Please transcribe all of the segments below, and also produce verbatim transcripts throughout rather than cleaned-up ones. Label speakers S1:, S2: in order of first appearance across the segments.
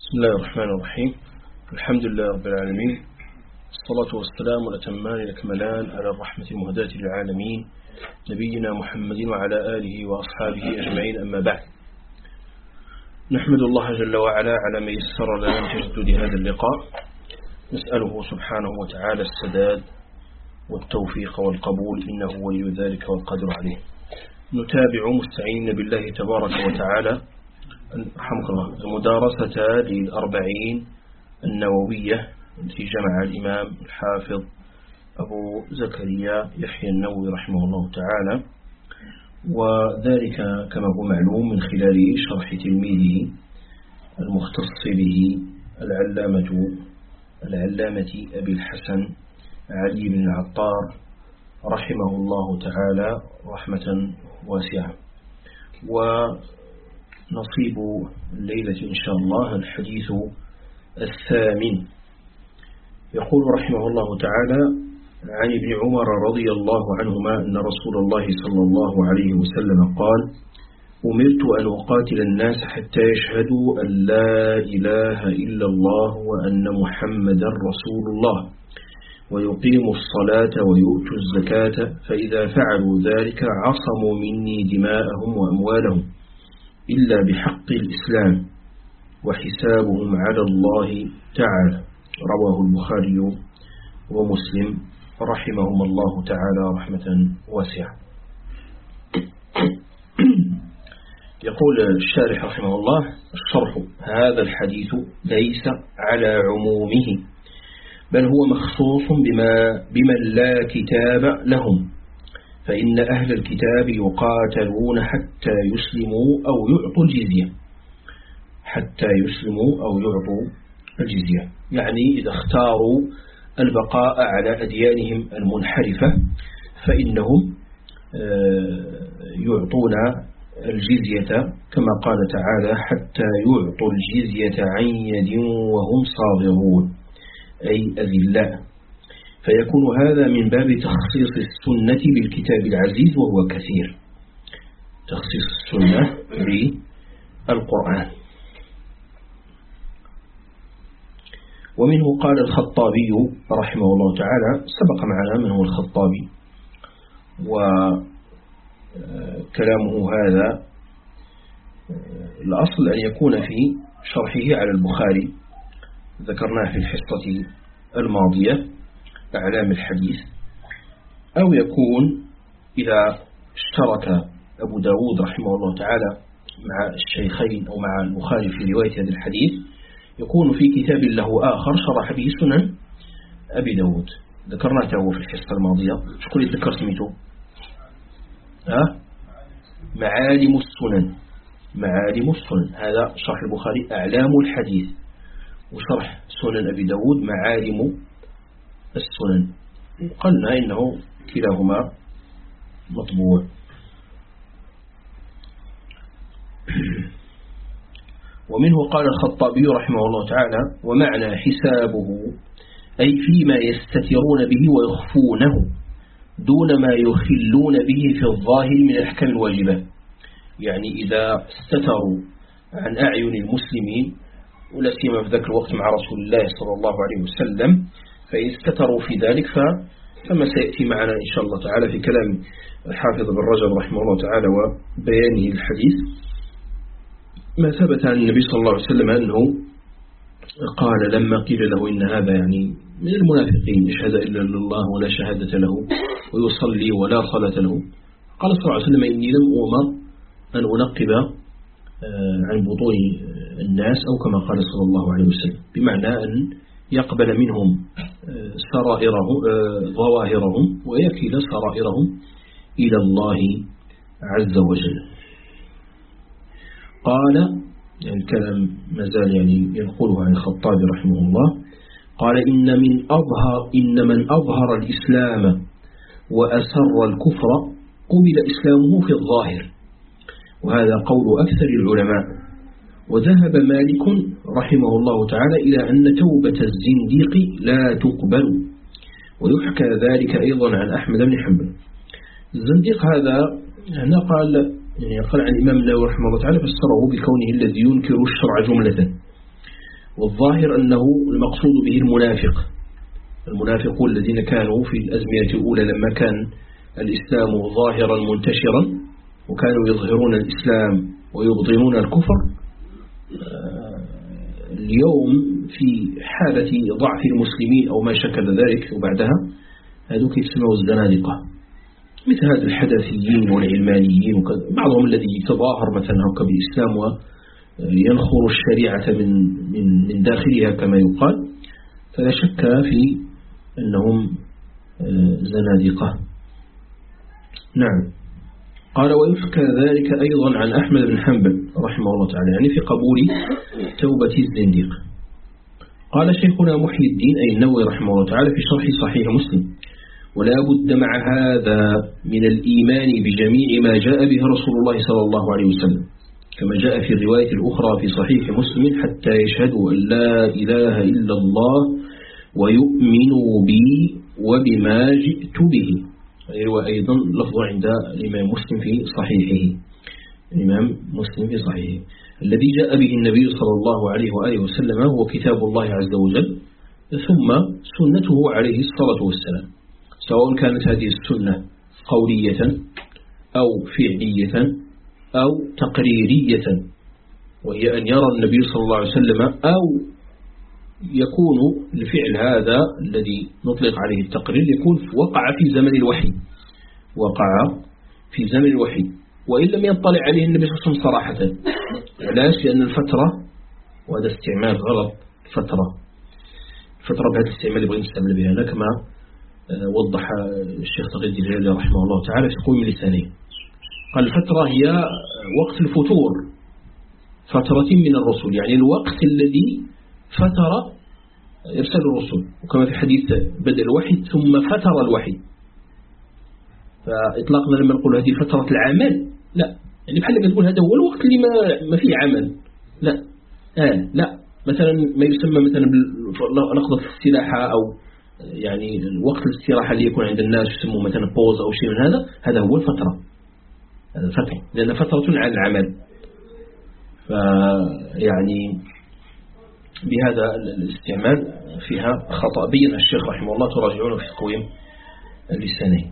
S1: بسم الله الرحمن الرحيم. الحمد لله رب العالمين، الصلاة والسلام الأتمان الأكملان على الرحمة المهداة للعالمين نبينا محمد وعلى آله وأصحابه أجمعين، أما بعد. نحمد الله جل وعلا على ما يسر لنا من تجدد هذا اللقاء، نسأله سبحانه وتعالى السداد والتوفيق والقبول، إنه ولي ذلك والقدر عليه. نتابع مستعينين بالله تبارك وتعالى رحمك الله المدارسة للأربعين النووية التي جمع الإمام الحافظ أبو زكريا يحيى النووي رحمه الله تعالى، وذلك كما هو معلوم من خلال شرح تلميذه المختص به العلامة العلامة أبي الحسن علي بن العطار رحمه الله تعالى رحمة واسعة. ونصيب الليلة إن شاء الله الحديث الثامن. يقول رحمه الله تعالى: عن ابن عمر رضي الله عنهما أن رسول الله صلى الله عليه وسلم قال: أمرت أن أقاتل الناس حتى يشهدوا أن لا إله إلا الله وأن محمدا رسول الله ويقيموا الصلاة ويؤتوا الزكاة، فإذا فعلوا ذلك عصموا مني دماءهم وأموالهم إلا بحق الإسلام وحسابهم على الله تعالى. رواه البخاري ومسلم رحمهم الله تعالى رحمة واسعة. يقول الشارح رحمه الله: الشرح: هذا الحديث ليس على عمومه، بل هو مخصوص بما بمن لا كتاب لهم، فإن أهل الكتاب يقاتلون حتى يسلموا أو يعطوا الجزية حتى يسلموا أو يعطوا الجزية يعني إذا اختاروا البقاء على أديانهم المنحرفة فإنهم يعطون الجزية كما قال تعالى: حتى يعطوا الجزية عن يد وهم صاغرون، أي أذلاء. فيكون هذا من باب تخصيص السنة بالكتاب العزيز، وهو كثير، تخصيص السنة بالقرآن. ومنه قال الخطابي رحمه الله تعالى، سبق معنا من هو الخطابي، وكلامه هذا الأصل أن يكون في شرحه على البخاري، ذكرناه في الحصة الماضية أعلام الحديث، أو يكون إذا اشترك أبو داود رحمه الله تعالى مع الشيخين أو مع البخاري في رواية هذا الحديث، يكون في كتاب له آخر شرح به سنن أبي داود، ذكرناه في الحصة الماضية. شكرا يتذكر سميته أه؟ معالم السنن معالم السنن هذا شرح البخاري أعلام الحديث، وشرح سنن أبي داود معالم السنن. قلنا إنه كلاهما مطبوع. ومنه قال الخطابي رحمه الله تعالى: ومعنى حسابه أي فيما يستترون به ويخفونه دون ما يخلون به في الظاهر من الأحكام الواجبة، يعني إذا استتروا عن أعين المسلمين، ولا سيما في ذاك الوقت مع رسول الله صلى الله عليه وسلم، فإن استتروا في ذلك فما سيأتي معنا إن شاء الله تعالى في كلام الحافظ بن رجب رحمه الله تعالى وبيانه الحديث، ما ثبت عن النبي صلى الله عليه وسلم أنه قال لما قيل له إن هذا يعني من المنافقين يشهد إلا لله ولا شهادة له ويصلي ولا صلاة له، قال صلى الله عليه وسلم: إني لم أؤمر أن أنقب عن بطون الناس، أو كما قال صلى الله عليه وسلم، بمعنى أن يقبل منهم سرائرهم ظواهرهم ويكل سرائرهم إلى الله عز وجل. قال يعني الكلام مازال يعني ينقله عن الخطابي رحمه الله، قال: إن من أظهر إن من أظهر الإسلام وأسر الكفر قبل إسلامه في الظاهر، وهذا قول أكثر العلماء. وذهب مالك رحمه الله تعالى إلى أن توبة الزنديق لا تقبل، ويحكى ذلك أيضا عن أحمد بن حنبل. الزنديق هذا هنا قال يعني قال عن الإمام النووي رحمه الله تعالى فسره بكونه الذي ينكر الشرع جملة، والظاهر أنه المقصود به المنافق، المنافقون الذين كانوا في الأزمنة الأولى لما كان الإسلام ظاهرا منتشرا وكانوا يظهرون الإسلام ويبطنون الكفر. اليوم في حالة ضعف المسلمين أو ما شكل ذلك وبعدها هذوك يسموا الزنادقة، مثل هذا الحدثيين والعلمانيين، بعضهم الذي يتظاهر مثلا بالإسلام وينخر الشريعة من من من داخلها كما يقال، فلا شك في أنهم زنادقة. نعم. قال ويحكى ذلك أيضا عن أحمد بن حنبل رحمه الله تعالى، يعني في قبول توبة الزنديق. قال شيخنا محي الدين أي النووي رحمه الله تعالى في شرح صحيح مسلم: ولا بد مع هذا من الإيمان بجميع ما جاء به رسول الله صلى الله عليه وسلم، كما جاء في الرواية الأخرى في صحيح مسلم: حتى يشهدوا أن لا إله إلا الله ويؤمنوا بي وبما جئت به. وأيضا لفظ عند الإمام مسلم في صحيحه، الإمام مسلم في صحيحه: الذي جاء به النبي صلى الله عليه وآله وسلم هو كتاب الله عز وجل ثم سنته عليه الصلاة والسلام، سواء كانت هذه السنة قولية أو فعلية أو تقريرية، وهي أن يرى النبي صلى الله عليه وسلم أو يكون الفعل هذا الذي نطلق عليه التقرير يكون وقع في زمن الوحي، وقع في زمن الوحي وإن لم يطلع عليه النبي صلى الله عليه وسلم صراحة. علاش؟ لأن الفترة، وهذا استعمال غلط، الفترة الفترة بهذا الاستعمال اللي بغينا نستعمل بها هنا كما وضح الشيخ تقي الجلالي رحمه الله تعالى في قوم لسانه. قال الفترة هي وقت الفتور، فترة من الرسل، يعني الوقت الذي فتر إرسال الرسل، وكما في حديث بدء الوحي ثم فتر الوحي. فإطلاقنا لما نقول هذه فترة العمل لا، يعني بحال لما تقول هذا هو الوقت اللي ما, ما فيه عمل، لا آه لا مثلا ما يسمى مثلا نقضة السلاحة أو يعني الوقت الاستراحة اللي يكون عند الناس يسموه مثلا بوز أو شيء من هذا، هذا هو الفترة، هذا الفترة، لأن فترة عن العمل. فيعني بهذا الاستعمال فيها خطأ بين الشيخ رحمه الله، تراجعونه في تقويم اللساني.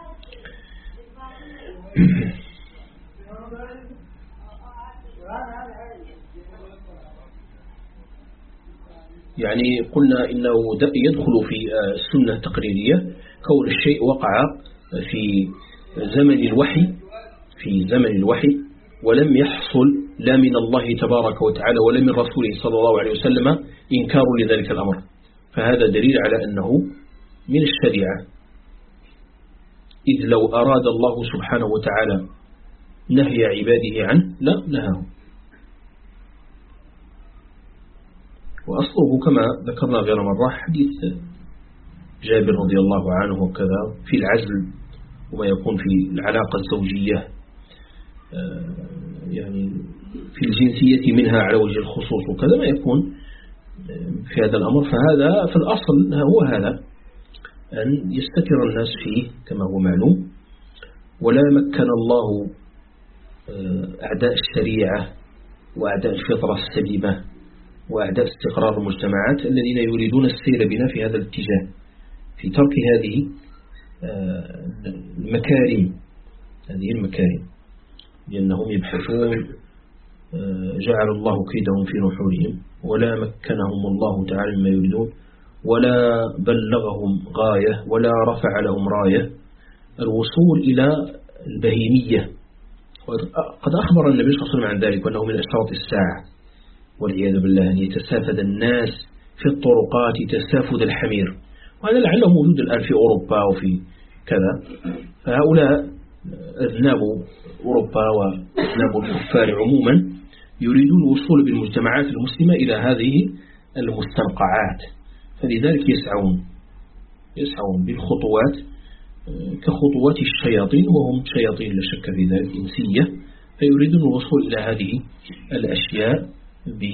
S1: يعني قلنا إنه يدخل في السنة التقريرية كون الشيء وقع في زمن الوحي، في زمن الوحي ولم يحصل لا من الله تبارك وتعالى ولا من رسوله صلى الله عليه وسلم إنكار لذلك الأمر، فهذا دليل على أنه من الشريعة. إذ لو أراد الله سبحانه وتعالى نهي عباده عنه لا نهاه. وأصله كما ذكرنا غير مرة حديث جابر رضي الله عنه وكذا في العزل وما يكون في العلاقة الزوجية، يعني في الجنسية منها على وجه الخصوص وكذا ما يكون في هذا الأمر. فهذا في الأصل هو هذا، أن يستتر الناس فيه كما هو معلوم. ولا مكن الله أعداء الشريعة وأعداء الفطرة السليمة وأعداء استقرار المجتمعات الذين يريدون السير بنا في هذا الاتجاه، في ترك هذه المكارم، هذه المكارم، لأنهم يبحثون جعل الله كيدهم في نحورهم، ولا مكنهم الله تعالى مما يريدون، ولا بلغهم غاية، ولا رفع لهم راية الوصول إلى البهيمية. قد أخبر النبي صلى الله عليه وسلم عن ذلك، وأنه من أشراط الساعة والعياذ بالله أن يتسافد الناس في الطرقات تسافد الحمير، وهذا لعله موجود الآن في أوروبا وفي كذا. فهؤلاء أذناب أوروبا وأذناب الكفار عموما يريدون الوصول بالمجتمعات المسلمة إلى هذه المستنقعات، فلذلك يسعون يسعون بالخطوات كخطوات الشياطين، وهم شياطين لا شك في ذلك إنسية، فيريدون الوصول إلى هذه الأشياء ب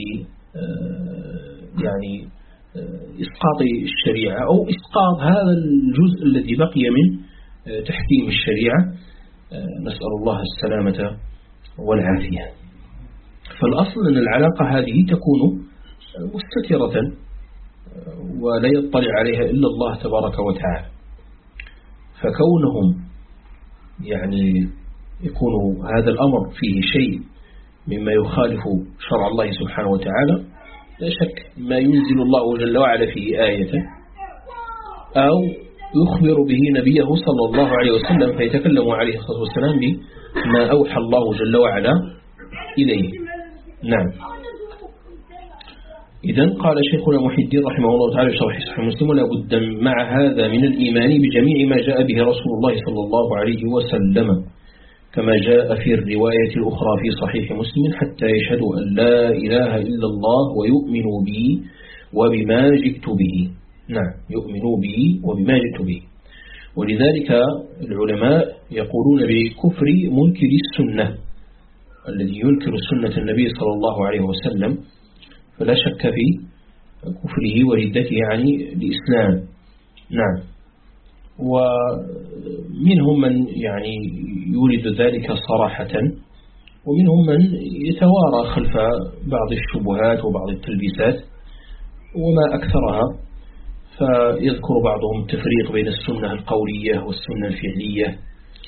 S1: يعني إسقاط الشريعة أو إسقاط هذا الجزء الذي بقي من تحكيم الشريعة، نسأل الله السلامة والعافية. فالأصل أن العلاقة هذه تكون مستترة ولا يطلع عليها إلا الله تبارك وتعالى. فكونهم يعني يكون هذا الأمر فيه شيء مما يخالف شرع الله سبحانه وتعالى، لا شك ما ينزل الله جل وعلا فيه آية أو يخبر به نبيه صلى الله عليه وسلم فيتكلم عليه الصلاة والسلام بما أوحى الله جل وعلا إليه. نعم. إذن قال شيخنا محي الدين رحمه الله تعالى في شرح صحيح مسلم: ولا بد مع هذا من الإيمان بجميع ما جاء به رسول الله صلى الله عليه وسلم، كما جاء في الرواية الأخرى في صحيح مسلم: حتى يشهدوا أن لا إله إلا الله ويؤمنوا به وبما جئت به. نعم، يؤمنوا به وبما جئت به. ولذلك العلماء يقولون بكفر منكر السنة، الذي ينكر سنة النبي صلى الله عليه وسلم فلا شك في كفره وردته يعني الإسلام. نعم. ومنهم من يعني يورد ذلك صراحة، ومنهم من يتوارى خلف بعض الشبهات وبعض التلبيسات وما أكثرها، فيذكر بعضهم التفريق بين السنة القولية والسنة الفعلية.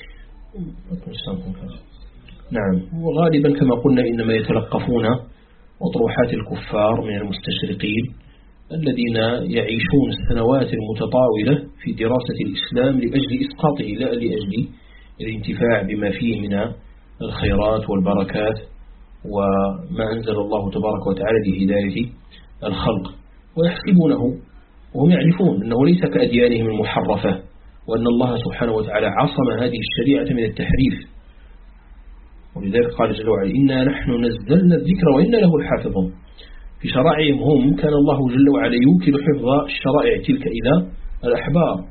S1: نعم. وغالبا كما قلنا إنما يتلقفون أطروحات الكفار من المستشرقين الذين يعيشون السنوات المتطاولة في دراسة الإسلام لأجل إسقاطه لا لأجل الانتفاع بما فيه من الخيرات والبركات وما أنزل الله تبارك وتعالى لهداية الخلق، ويحسبونه وهم يعرفون أنه ليس كأديانهم المحرفة، وأن الله سبحانه وتعالى عصم هذه الشريعة من التحريف. ولذلك قال جل وعلا: إنا نحن نزلنا الذكر وإنا له الحافظون. في شرائعهم هم كان الله جل وعلا يوكل حفظ الشرائع تلك إلى الأحبار،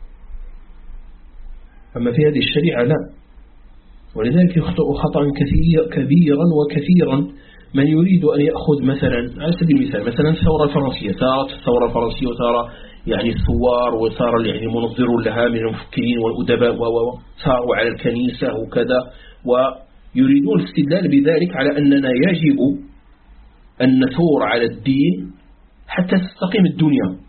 S1: أما في هذه الشريعة لا. ولذلك يخطئ خطأ كثير كبيرا وكثيرا من يريد أن يأخذ مثلا على سبيل المثال مثلا الثورة الفرنسية، ثارت الثورة الفرنسية وثار يعني الثوار وثار يعني منظر لها من المفكرين والأدباء وثاروا على الكنيسة وكذا، ويريدون الاستدلال بذلك على أننا يجب أن نثور على الدين حتى تستقيم الدنيا.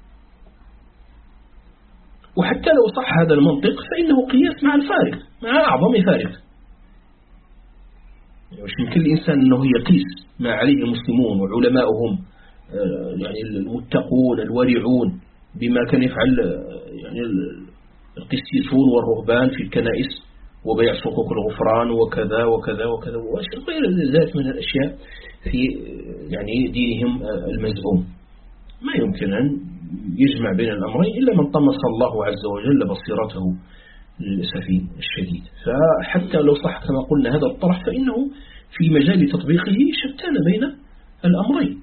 S1: وحتى لو صح هذا المنطق فإنه قياس مع الفارق، مع أعظم فارق. مش يمكن الإنسان أنه يقيس ما عليه المسلمون وعلماؤهم يعني المتقون الورعون بما كان يفعل يعني القسيسون والرهبان في الكنائس وبيع صكوك الغفران وكذا وكذا وكذا وغير ذلك من الأشياء في يعني دينهم المزعوم. ما يمكن أن يجمع بين الأمرين إلا من طمس الله عز وجل بصيرته للأسف الشديد. فحتى لو صح كما قلنا هذا الطرح فإنه في مجال تطبيقه شتان بين الأمرين.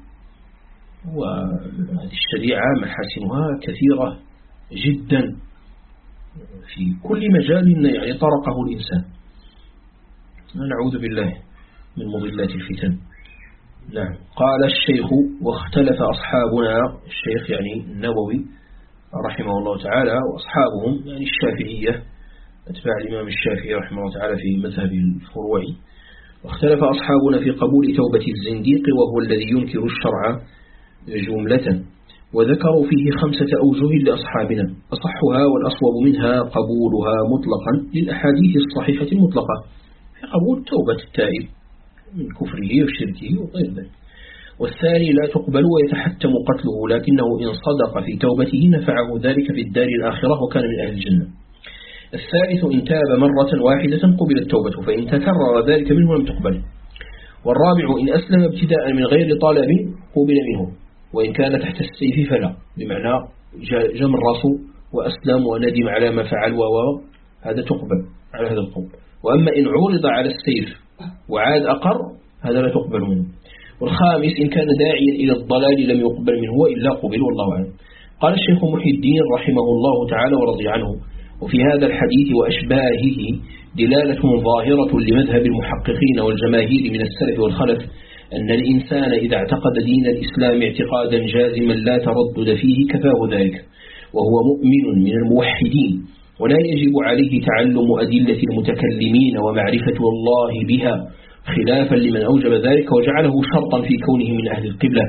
S1: وهذه الشريعة محاسنها كثيرة جدا في كل مجال يعني طرقه الإنسان. نعوذ بالله من مضلات الفتن. نعم. قال الشيخ: واختلف أصحابنا، الشيخ يعني النووي رحمه الله تعالى وأصحابهم يعني الشافعية أتباع الإمام الشافعي رحمه الله تعالى في مذهب الفروعي، واختلف أصحابنا في قبول توبة الزنديق وهو الذي ينكر الشرع جملة، وذكروا فيه خمسة أوجه لأصحابنا، أصحها والأصوب منها قبولها مطلقا للأحاديث الصحيحة المطلقة في قبول توبة التائب من كفره وشركه وغير ذلك. والثاني لا تقبل ويتحتم قتله، لكنه إن صدق في توبته نفعه ذلك في الدار الآخرة وكان من أهل الجنة. الثالث إن تاب مرة واحدة قبلت توبته، فإن تكرر ذلك منه لم تقبل. والرابع إن أسلم ابتداء من غير طالب قبل منه، وإن كان تحت السيف فلا، بمعنى جمع راسه وأسلم وندم على ما فعل وهو هذا تقبل على هذا القول. وأما إن عرض على السيف وعاد أقر هذا لا تقبل منه. والخامس إن كان داعيا إلى الضلال لم يقبل منه وإلا قبل، والله أعلم. قال الشيخ محي الدين رحمه الله تعالى ورضي عنه: وفي هذا الحديث وأشباهه دلالة ظاهرة لمذهب المحققين والجماهير من السلف والخلف أن الإنسان إذا اعتقد دين الإسلام اعتقادا جازما لا تردد فيه كفاه ذلك، وهو مؤمن من الموحدين، ولا يجب عليه تعلم أدلة المتكلمين ومعرفة الله بها، خلافا لمن أوجب ذلك وجعله شرطا في كونه من أهل القبلة،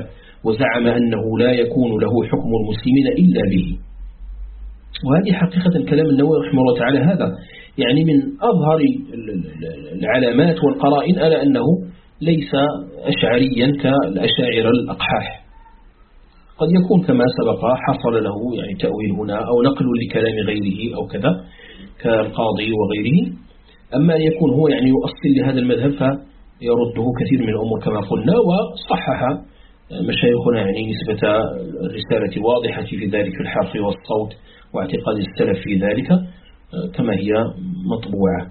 S1: وزعم أنه لا يكون له حكم المسلمين إلا به. وهذه حقيقة كلام النووي رحمه الله تعالى هذا يعني من أظهر العلامات والقرائن على أنه ليس أشعريا كالأشاعرة الأقحاح. قد يكون كما سبق حصل له يعني تأويل هنا أو نقل لكلام غيره أو كذا كالقاضي وغيره، أما أن يكون هو يعني يؤصل لهذا المذهب فيرده كثير من الأمور كما قلنا. وصحح مشايخنا يعني نسبة الرسالة واضحة في ذلك الحرف والصوت واعتقاد السلف في ذلك كما هي مطبوعة.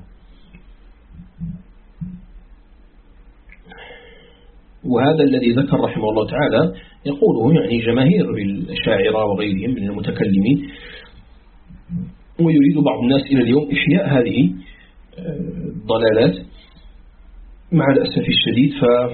S1: وهذا الذي ذكر رحمه الله تعالى يقوله يعني جماهير الأشاعرة وغيرهم من المتكلمين، ويريد بعض الناس إلى اليوم إحياء هذه الضلالات مع الأسف الشديد.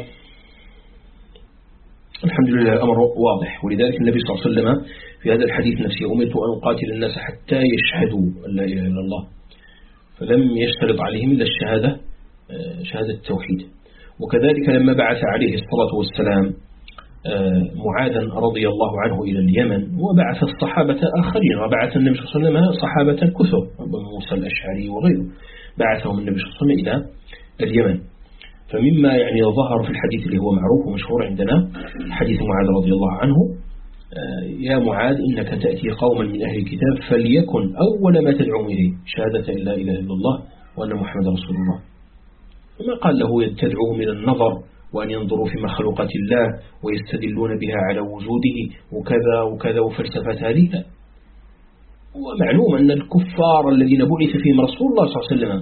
S1: فالحمد لله الأمر واضح. ولذلك النبي صلى الله عليه وسلم في هذا الحديث نفسه أمرت أن أقاتل الناس حتى يشهدوا أن لا إله إلا الله، فلم يشترط عليهم إلا الشهادة شهادة التوحيد. وكذلك لما بعث عليه الصلاة والسلام معاذا رضي الله عنه إلى اليمن وبعث الصحابة آخرين، وبعث النبي صلى الله عليه وسلم صحابة كثر أبو موسى الأشعري وغيره، بعثهم النبي صلى الله عليه وسلم إلى اليمن. فمما يعني ظهر في الحديث اللي هو معروف ومشهور عندنا حديث معاذ رضي الله عنه: يا معاذ إنك تأتي قوما من أهل الكتاب فليكن أول ما تدعوهم إليه شهادة لا إله إلا الله وأن محمد رسول الله. وما قال له تدعوهم إلى النظر وأن ينظروا في مخلوقات الله ويستدلون بها على وجوده وكذا وكذا وفلسفات هذه، لا. ومعلوم أن الكفار الذين بعث فيهم رسول الله صلى الله عليه وسلم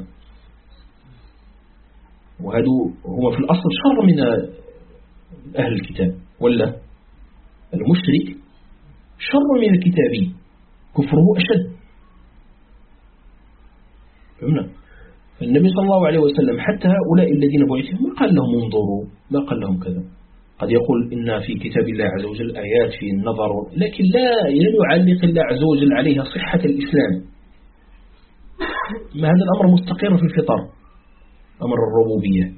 S1: وهذا هو في الأصل شر من أهل الكتاب، ولا المشرك شر من الكتابي، كفره أشد. فهمنا؟ فالنبي صلى الله عليه وسلم حتى هؤلاء الذين بعثوا ما قال لهم انظروا، ما قال لهم كذا. قد يقول إن في كتاب الله عز وجل آيات في النظر، لكن لا يعلق الله عز وجل عليها صحة الإسلام. ما هذا الأمر مستقر في الفطر، أمر الربوبية.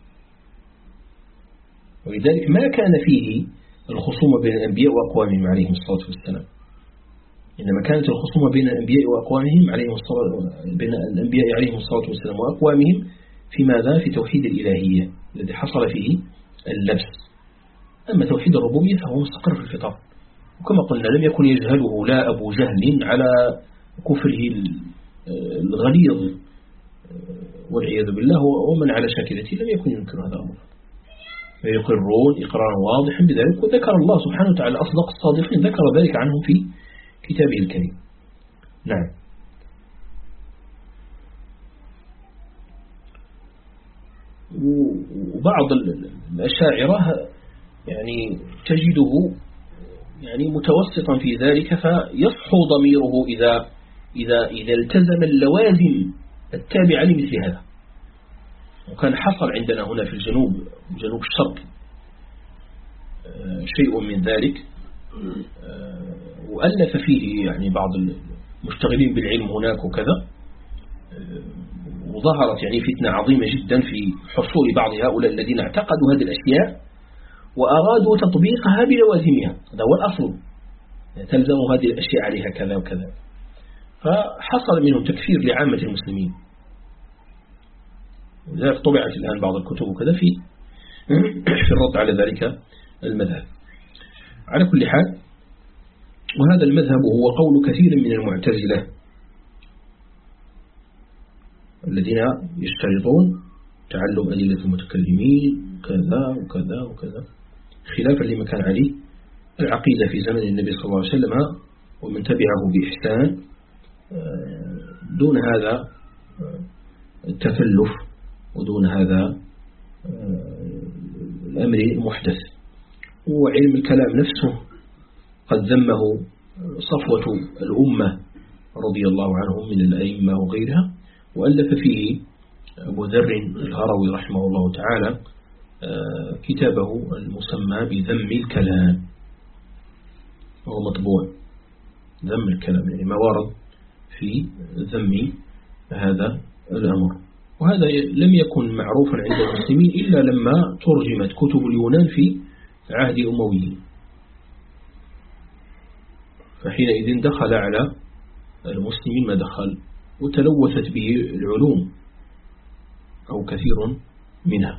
S1: ولذلك ما كان فيه الخصومة بين الأنبياء وأقوامهم عليهم الصلاة والسلام، إنما كانت الخصومة بين الأنبياء وأقوامهم عليهم الصلاة بين الأنبياء عليهم الصلاة والسلام وأقوامهم في ماذا؟ في توحيد الإلهية الذي حصل فيه اللبس. أما توحيد الربوبية فهو مستقر في الفطر، وكما قلنا لم يكن يجهله لا أبو جهل على كفره الغليظ والعياذ بالله، ومن على شاكلته لم يكن ينكر هذا الأمر، فيقرون إقرارا واضحا بذلك. وذكر الله سبحانه وتعالى أصدق الصادقين ذكر ذلك عنهم في كتابه الكريم. نعم. وبعض الأشاعرة يعني تجده يعني متوسطا في ذلك، فيصحو ضميره إذا إذا إذا التزم اللوازم التابعة لمثل هذا. وكان حصل عندنا هنا في الجنوب جنوب الشرق شيء من ذلك، وألف فيه يعني بعض المشتغلين بالعلم هناك وكذا، وظهرت يعني فتنة عظيمة جدا في حصول بعض هؤلاء الذين اعتقدوا هذه الأشياء وأرادوا تطبيقها بلوازمها. هذا هو الأصل، تلزم هذه الأشياء عليها كذا وكذا. فحصل منهم تكفير لعامة المسلمين، ولذلك طبعت الآن بعض الكتب وكذا في في الرد على ذلك المذهب. على كل حال، وهذا المذهب هو قول كثير من المعتزلة الذين يشترطون تعلم أدلة المتكلمين كذا وكذا وكذا، خلافا لما كان عليه العقيدة في زمن النبي صلى الله عليه وسلم ومن تبعه بإحسان، دون هذا التكلف ودون هذا الأمر المحدث. وعلم الكلام نفسه قد ذمه صفوة الأمة رضي الله عنهم من الأئمة وغيرها، وألف فيه أبو ذر الهروي رحمه الله تعالى كتابه المسمى بذم الكلام، وهو مطبوع ذم الكلام، يعني ما ورد في ذم هذا الأمر. وهذا لم يكن معروفا عند المسلمين إلا لما ترجمت كتب اليونان في عهد الأمويين، فحينئذ دخل على المسلمين ما دخل، وتلوثت به العلوم أو كثير منها.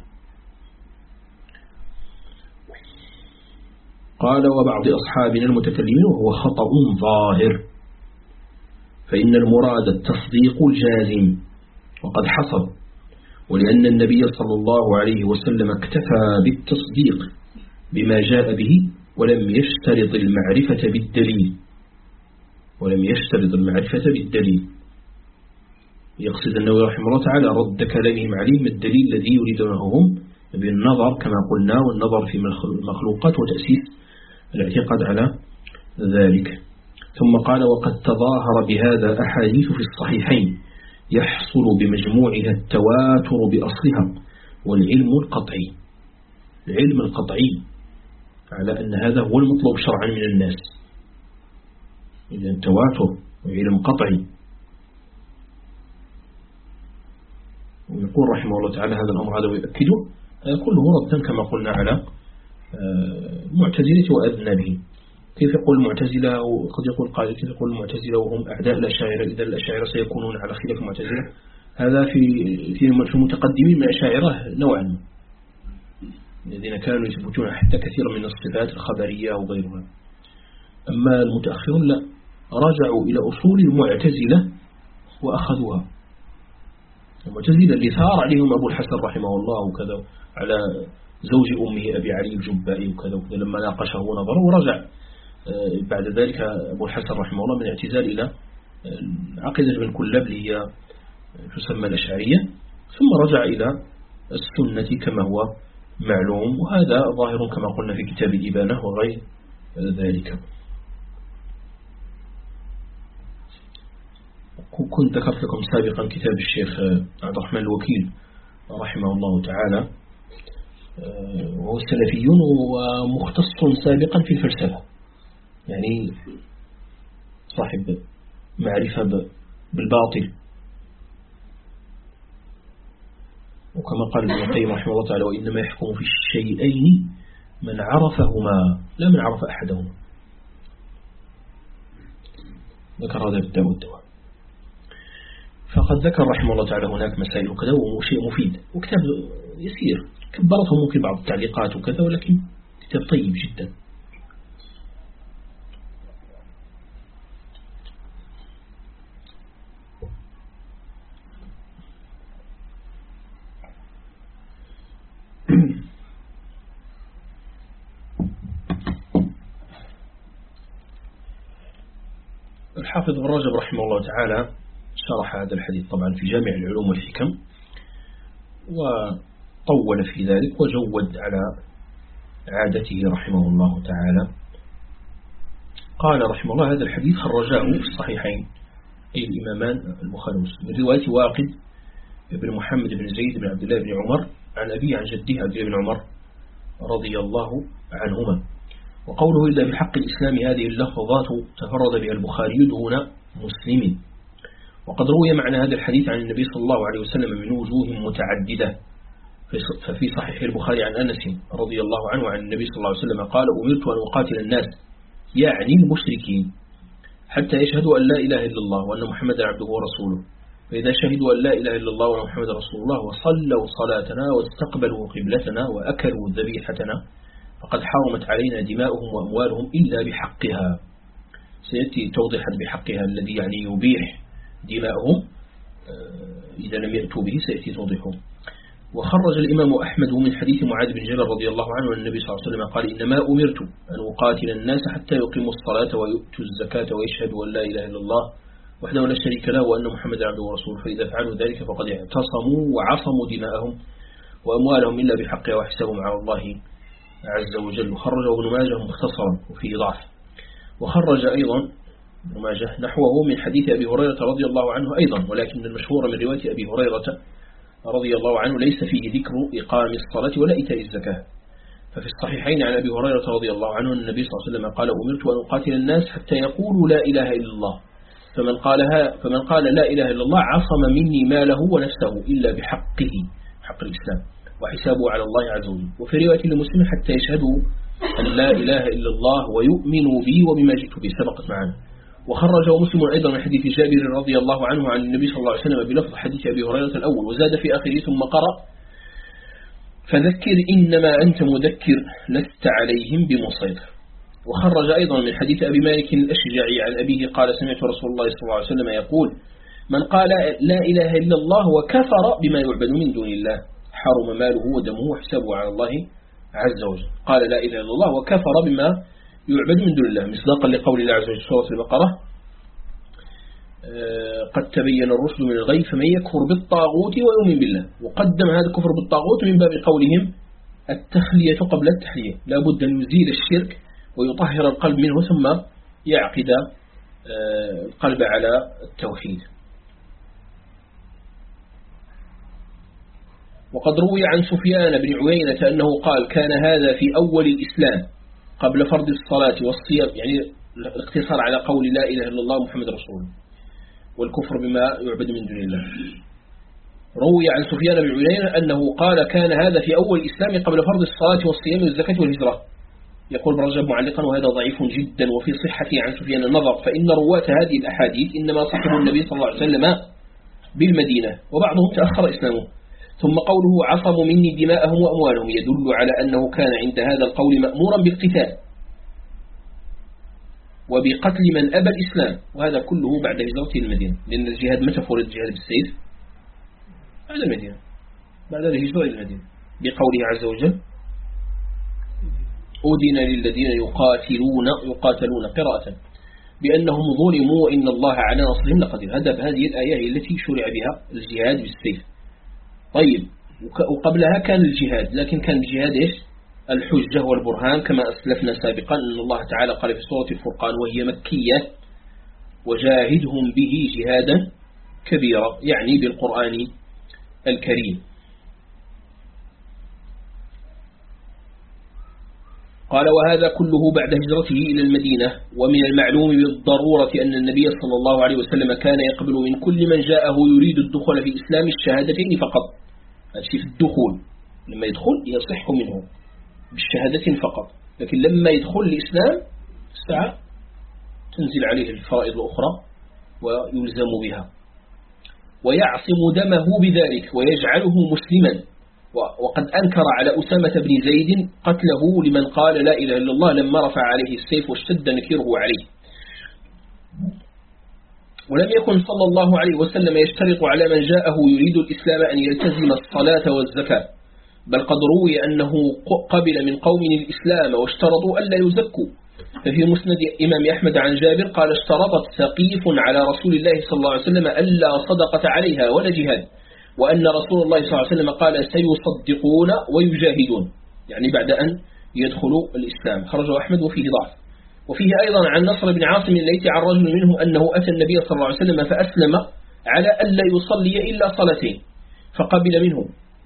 S1: قال وبعض أصحابنا المتكلمين وهو خطأ ظاهر، فإن المراد التصديق الجازم وقد حصل، ولأن النبي صلى الله عليه وسلم اكتفى بالتصديق بما جاء به ولم يشترط المعرفة بالدليل ولم يشترط المعرفة بالدليل. يقصد النووي رحمه الله تعالى رد كلامهم عليهم الدليل الذي يريدونه هم بالنظر كما قلنا، والنظر في المخلوقات وتأسيس الاعتقاد على ذلك. ثم قال وقد تظاهر بهذا أحاديث في الصحيحين يحصل بمجموعها التواتر بأصلها والعلم القطعي، العلم القطعي على أن هذا هو المطلوب شرعا من الناس، إذن تواتر وعلم قطعي. ويقول رحمه الله تعالى هذا الأمر هذا ويؤكده كله ردا كما قلنا على المعتزلة وأذنابه. كيف يقول المعتزلة وقد يقول قائل كيف يقول المعتزلة وهم أعداء الأشاعرة، إذا الأشاعرة سيكونون على خلاف المعتزلة؟ هذا في في المتقدمين من الأشاعرة نوعا الذين كانوا يثبتون حتى كثيرا من الصفات الخبرية وغيرها. أما المتأخرون لا، رجعوا إلى أصول المعتزلة وأخذوها. المعتزلة اللي ثار عليهم أبو الحسن رحمه الله وكذا على زوج أمه أبي علي الجبائي وكذا وكذا، لما ناقشه ونظره ورجع بعد ذلك أبو الحسن رحمه الله من اعتزال إلى عقيدة ابن كلاب اللي هي تسمى الأشعرية، ثم رجع إلى السنة كما هو معلوم، وهذا ظاهر كما قلنا في كتاب الإبانة وغير ذلك. كنت ذكرت لكم سابقا كتاب الشيخ عبد الرحمن الوكيل رحمه الله تعالى، وهو سلفي ومختص سابقا في الفلسفة، يعني صاحب معرفة بالباطل، وكما قال ابن القيم رحمه الله تعالى وإنما يحكم في الشيئين من عرفهما لا من عرف أحدهما. ذكر هذا الدواء والدواء. فقد ذكر رحمه الله تعالى هناك مسائل وكذا وشيء مفيد، وكتاب يسير كبرته ممكن بعض التعليقات وكذا، ولكن كتاب طيب جدا. الحافظ ابن رجب رحمه الله تعالى شرح هذا الحديث طبعا في جامع العلوم والحكم، وطول في ذلك وجود على عادته رحمه الله تعالى. قال رحمه الله هذا الحديث خرجاه في الصحيحين أي الإمامان البخاري ومسلم من رواية واقد بن محمد بن زيد بن عبد الله بن عمر عن أبيه عن جده عبد الله بن عمر رضي الله عنهما. وقوله إلا بحق الإسلام هذه اللفظات تفرد بها البخاري دون مسلم. وقد روي معنى هذا الحديث عن النبي صلى الله عليه وسلم من وجوه متعددة، ففي صحيح البخاري عن أنس رضي الله عنه عن النبي صلى الله عليه وسلم قال أمرت أن أقاتل الناس يعني المشركين حتى يشهدوا أن لا إله إلا الله وأن محمدا عبده ورسوله، فإذا شهدوا أن لا إله إلا الله وأن محمدا رسول الله وصلوا صلاتنا واستقبلوا قبلتنا وأكلوا ذبيحتنا فقد حرمت علينا دماؤهم وأموالهم إلا بحقها. سيأتي توضيحا بحقها الذي يعني يبيح دماؤهم إذا لم يأتوا به سيأتي توضيحه. وخرج الإمام أحمد من حديث معاذ بن جبل رضي الله عنه أن النبي صلى الله عليه وسلم قال إنما أمرت أن أقاتل الناس حتى يقيموا الصلاة ويؤتوا الزكاة ويشهدوا أن لا إله إلا الله وحده لا شريك له وأن محمدا عبده ورسوله، فإذا فعلوا ذلك فقد اعتصموا وعصموا دماءهم وأموالهم إلا بحقها وحسابهم على الله عز وجل. وخرجه ابن ماجه مختصرا وفيه ضعف. وخرج أيضا ابن ماجه نحوه من حديث أبي هريرة رضي الله عنه أيضا، ولكن المشهور من رواية أبي هريرة رضي الله عنه ليس فيه ذكر إقام الصلاة ولا إيتاء الزكاة. ففي الصحيحين عن أبي هريرة رضي الله عنه النبي صلى الله عليه وسلم قال أمرت أن أقاتل الناس حتى يقولوا لا إله إلا الله، فمن قالها فمن قال لا إله إلا الله عصم مني ماله ونفسه إلا بحقه حق الإسلام وحسابه على الله عز وجل. وفي رواية لمسلم حتى يشهدوا أن لا إله إلا الله ويؤمن بي وبما جئت به، سبقت معنا. وخرجه مسلم أيضا من حديث جابر رضي الله عنه عن النبي صلى الله عليه وسلم بلفظ حديث أبي هريرة الأول، وزاد في آخره ثم قرأ فذكر إنما أنت مذكر لست عليهم بمسيطر. وخرج أيضا من حديث أبي مالك الأشجعي عن أبيه قال سمعت رسول الله صلى الله عليه وسلم يقول من قال لا إله إلا الله وكفر بما يعبد من دون الله حرم ماله ودمه وحسابه على الله عز وجل. قال لا إله إلا الله وكفر بما يعبد من دون الله، مصداقا لقول الله عز وجل في سورة البقرة قد تبين الرشد من الغي فمن يكفر بالطاغوت ويؤمن بالله. وقدم هذا الكفر بالطاغوت من باب قولهم التخلية قبل التحلية، لا بد أن يزيل الشرك ويطهر القلب منه ثم يعقد القلب على التوحيد. وقد روي عن سفيان بن عيينة أنه قال كان هذا في أول الإسلام قبل فرض الصلاة والصيام، يعني الاقتصار على قول لا إله إلا الله محمد رسول الله والكفر بما يعبد من دون الله. روي عن سفيان بن عيينة أنه قال كان هذا في أول الإسلام قبل فرض الصلاة والصيام والزكاة والهجرة. يقول ابن رجب معلقا وهذا ضعيف جدا، وفي صحته عن سفيان النظر، فإن رواة هذه الأحاديث إنما صحبوا النبي صلى الله عليه وسلم بالمدينة وبعضهم تأخر إسلامه. ثم قوله عصموا مني دماءهم وأموالهم يدل على أنه كان عند هذا القول مأمورا بالقتال وبقتل من أبى الإسلام، وهذا كله بعد هجرته المدينة، لأن الجهاد متى فرض الجهاد بالسيف؟ بعد المدينة، بعد الهجرة إلى المدينة، بقوله عز وجل أذن للذين يقاتلون يقاتلون قراءة بأنهم ظلموا وإن الله على نصرهم لقدير. هذا هذه الآية التي شرع بها الجهاد بالسيف. طيب وقبلها كان الجهاد، لكن كان الجهاد إيش؟ الحجة والبرهان، كما أسلفنا سابقا أن الله تعالى قال في سورة الفرقان وهي مكية وجاهدهم به جهادا كبيرا، يعني بالقرآن الكريم. قال وهذا كله بعد هجرته إلى المدينة. ومن المعلوم بالضرورة أن النبي صلى الله عليه وسلم كان يقبل من كل من جاءه يريد الدخول في الإسلام الشهادتين فقط. هذا في الدخول، لما يدخل يصح منه بالشهادتين فقط، لكن لما يدخل الإسلام الساعة تنزل عليه الفرائض الأخرى ويلزم بها، ويعصم دمه بذلك ويجعله مسلما. وقد أنكر على أسامة بن زيد قتله لمن قال لا إله إلا الله لما رفع عليه السيف واشتد نكره عليه. ولم يكن صلى الله عليه وسلم يشترط على من جاءه يريد الإسلام أن يلتزم الصلاة والزكاة، بل قد روي أنه قبل من قوم الإسلام واشترطوا ألا يزكوا. ففي مسند إمام أحمد عن جابر قال اشترطت سقيف على رسول الله صلى الله عليه وسلم ألا صدقة عليها ولا جهاد، وأن رسول الله صلى الله عليه وسلم قال سيصدقون ويجاهدون، يعني بعد أن يدخلوا الإسلام. خرجه أحمد وفيه ضعف. وفيه أيضا عن نصر بن عاصم الليثي عن رجل منه أنه أتى النبي صلى الله عليه وسلم فأسلم على ألا يصلي إلا صلاتين فقبل منه.